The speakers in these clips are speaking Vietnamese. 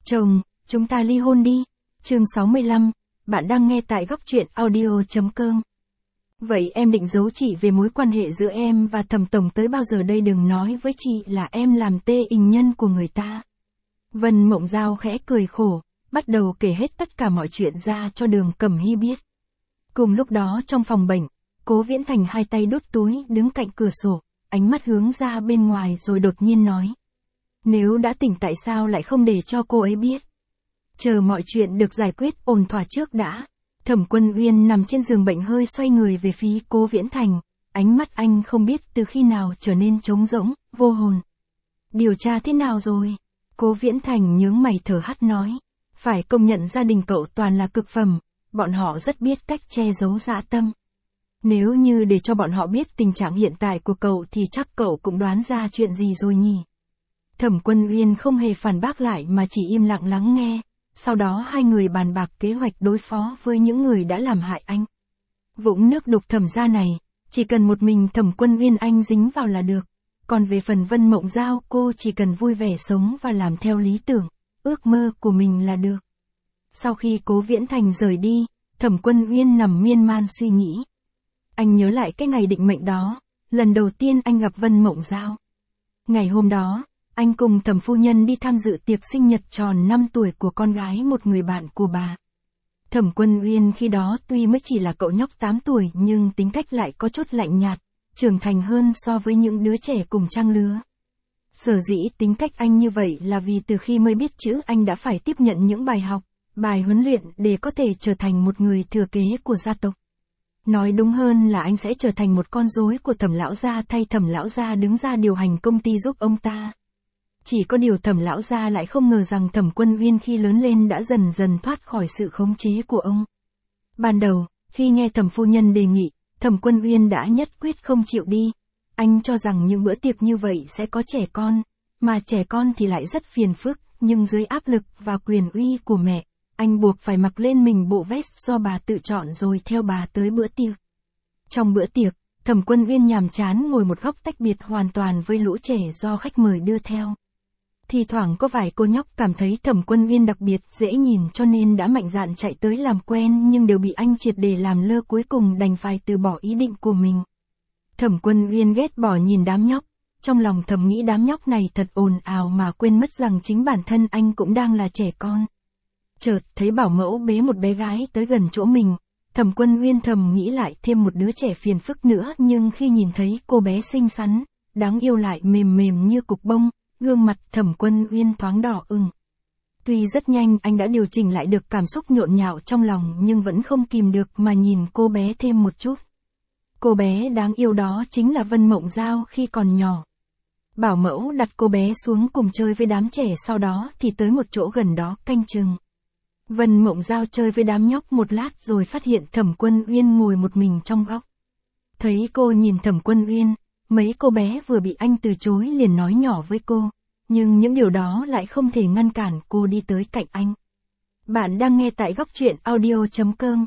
Chồng, chúng ta ly hôn đi. Chương 65, bạn đang nghe tại góc truyện audio.com. Vậy em định giấu chị về mối quan hệ giữa em và Thẩm tổng tới bao giờ đây? Đừng nói với chị là em làm tê tình nhân của người ta. Vân Mộng Giao khẽ cười khổ, bắt đầu kể hết tất cả mọi chuyện ra cho Đường Cẩm Hy biết. Cùng lúc đó trong phòng bệnh, Cố Viễn Thành hai tay đút túi đứng cạnh cửa sổ, ánh mắt hướng ra bên ngoài rồi đột nhiên nói. Nếu đã tỉnh tại sao lại không để cho cô ấy biết? Chờ mọi chuyện được giải quyết ổn thỏa trước đã. Thẩm Quân Uyên nằm trên giường bệnh hơi xoay người về phía Cố Viễn Thành, ánh mắt anh không biết từ khi nào trở nên trống rỗng, vô hồn. Điều tra thế nào rồi? Cố Viễn Thành nhướng mày thở hắt nói. Phải công nhận gia đình cậu toàn là cực phẩm, bọn họ rất biết cách che giấu dã tâm. Nếu như để cho bọn họ biết tình trạng hiện tại của cậu thì chắc cậu cũng đoán ra chuyện gì rồi nhỉ? Thẩm Quân Uyên không hề phản bác lại mà chỉ im lặng lắng nghe, sau đó hai người bàn bạc kế hoạch đối phó với những người đã làm hại anh. Vũng nước đục Thẩm gia này, chỉ cần một mình Thẩm Quân Uyên anh dính vào là được, còn về phần Vân Mộng Giao cô chỉ cần vui vẻ sống và làm theo lý tưởng, ước mơ của mình là được. Sau khi Cố Viễn Thành rời đi, Thẩm Quân Uyên nằm miên man suy nghĩ. Anh nhớ lại cái ngày định mệnh đó, lần đầu tiên anh gặp Vân Mộng Giao. Ngày hôm đó, anh cùng Thẩm phu nhân đi tham dự tiệc sinh nhật tròn 5 tuổi của con gái một người bạn của bà. Thẩm Quân Uyên khi đó tuy mới chỉ là cậu nhóc 8 tuổi nhưng tính cách lại có chút lạnh nhạt, trưởng thành hơn so với những đứa trẻ cùng trang lứa. Sở dĩ tính cách anh như vậy là vì từ khi mới biết chữ anh đã phải tiếp nhận những bài học, bài huấn luyện để có thể trở thành một người thừa kế của gia tộc. Nói đúng hơn là anh sẽ trở thành một con rối của Thẩm lão gia thay Thẩm lão gia đứng ra điều hành công ty giúp ông ta. Chỉ có điều Thẩm lão gia lại không ngờ rằng Thẩm Quân Uyên khi lớn lên đã dần dần thoát khỏi sự khống chế của ông. Ban đầu, khi nghe Thẩm phu nhân đề nghị, Thẩm Quân Uyên đã nhất quyết không chịu đi. Anh cho rằng những bữa tiệc như vậy sẽ có trẻ con, mà trẻ con thì lại rất phiền phức, nhưng dưới áp lực và quyền uy của mẹ, anh buộc phải mặc lên mình bộ vest do bà tự chọn rồi theo bà tới bữa tiệc. Trong bữa tiệc, Thẩm Quân Uyên nhàm chán ngồi một góc tách biệt hoàn toàn với lũ trẻ do khách mời đưa theo. Thì thoảng có vài cô nhóc cảm thấy Thẩm Quân Uyên đặc biệt dễ nhìn cho nên đã mạnh dạn chạy tới làm quen nhưng đều bị anh triệt để làm lơ, cuối cùng đành phải từ bỏ ý định của mình. Thẩm Quân Uyên ghét bỏ nhìn đám nhóc, trong lòng thầm nghĩ đám nhóc này thật ồn ào mà quên mất rằng chính bản thân anh cũng đang là trẻ con. Chợt thấy bảo mẫu bế một bé gái tới gần chỗ mình, Thẩm Quân Uyên thầm nghĩ lại thêm một đứa trẻ phiền phức nữa, nhưng khi nhìn thấy cô bé xinh xắn, đáng yêu lại mềm mềm như cục bông, gương mặt Thẩm Quân Uyên thoáng đỏ ửng. Tuy rất nhanh anh đã điều chỉnh lại được cảm xúc nhộn nhạo trong lòng nhưng vẫn không kìm được mà nhìn cô bé thêm một chút. Cô bé đáng yêu đó chính là Vân Mộng Giao khi còn nhỏ. Bảo mẫu đặt cô bé xuống cùng chơi với đám trẻ, sau đó thì tới một chỗ gần đó canh chừng. Vân Mộng Giao chơi với đám nhóc một lát rồi phát hiện Thẩm Quân Uyên ngồi một mình trong góc. Thấy cô nhìn Thẩm Quân Uyên, mấy cô bé vừa bị anh từ chối liền nói nhỏ với cô, nhưng những điều đó lại không thể ngăn cản cô đi tới cạnh anh. Bạn đang nghe tại góc truyện audio.com.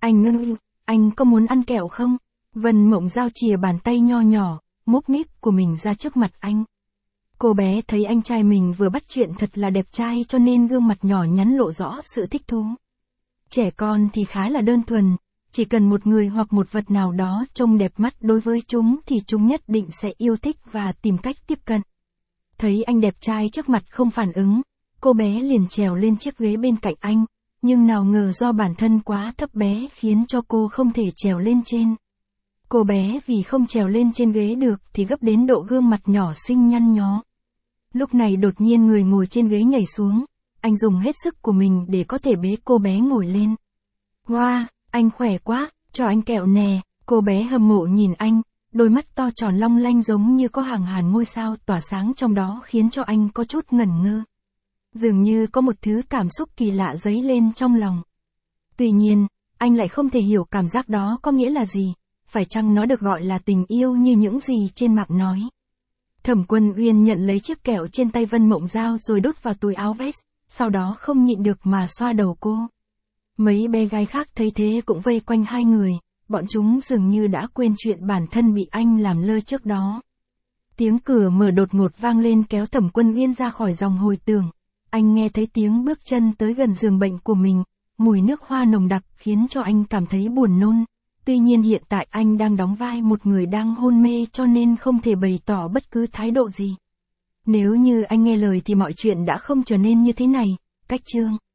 Anh có muốn ăn kẹo không? Vân Mộng Giao chìa bàn tay nho nhỏ, múp míp của mình ra trước mặt anh. Cô bé thấy anh trai mình vừa bắt chuyện thật là đẹp trai cho nên gương mặt nhỏ nhắn lộ rõ sự thích thú. Trẻ con thì khá là đơn thuần, chỉ cần một người hoặc một vật nào đó trông đẹp mắt đối với chúng thì chúng nhất định sẽ yêu thích và tìm cách tiếp cận. Thấy anh đẹp trai trước mặt không phản ứng, cô bé liền trèo lên chiếc ghế bên cạnh anh, nhưng nào ngờ do bản thân quá thấp bé khiến cho cô không thể trèo lên trên. Cô bé vì không trèo lên trên ghế được thì gấp đến độ gương mặt nhỏ xinh nhăn nhó. Lúc này đột nhiên người ngồi trên ghế nhảy xuống, anh dùng hết sức của mình để có thể bế cô bé ngồi lên. Wow, anh khỏe quá, cho anh kẹo nè. Cô bé hâm mộ nhìn anh, đôi mắt to tròn long lanh giống như có hàng ngàn ngôi sao tỏa sáng trong đó khiến cho anh có chút ngẩn ngơ. Dường như có một thứ cảm xúc kỳ lạ dấy lên trong lòng. Tuy nhiên, anh lại không thể hiểu cảm giác đó có nghĩa là gì, phải chăng nó được gọi là tình yêu như những gì trên mạng nói. Thẩm Quân Uyên nhận lấy chiếc kẹo trên tay Vân Mộng Giao rồi đút vào túi áo vest, sau đó không nhịn được mà xoa đầu cô. Mấy bé gái khác thấy thế cũng vây quanh hai người, bọn chúng dường như đã quên chuyện bản thân bị anh làm lơ trước đó. Tiếng cửa mở đột ngột vang lên kéo Thẩm Quân Uyên ra khỏi dòng hồi tưởng. anh nghe thấy tiếng bước chân tới gần giường bệnh của mình, mùi nước hoa nồng đặc khiến cho anh cảm thấy buồn nôn. Tuy nhiên hiện tại anh đang đóng vai một người đang hôn mê cho nên không thể bày tỏ bất cứ thái độ gì. Nếu như anh nghe lời thì mọi chuyện đã không trở nên như thế này. Cách chương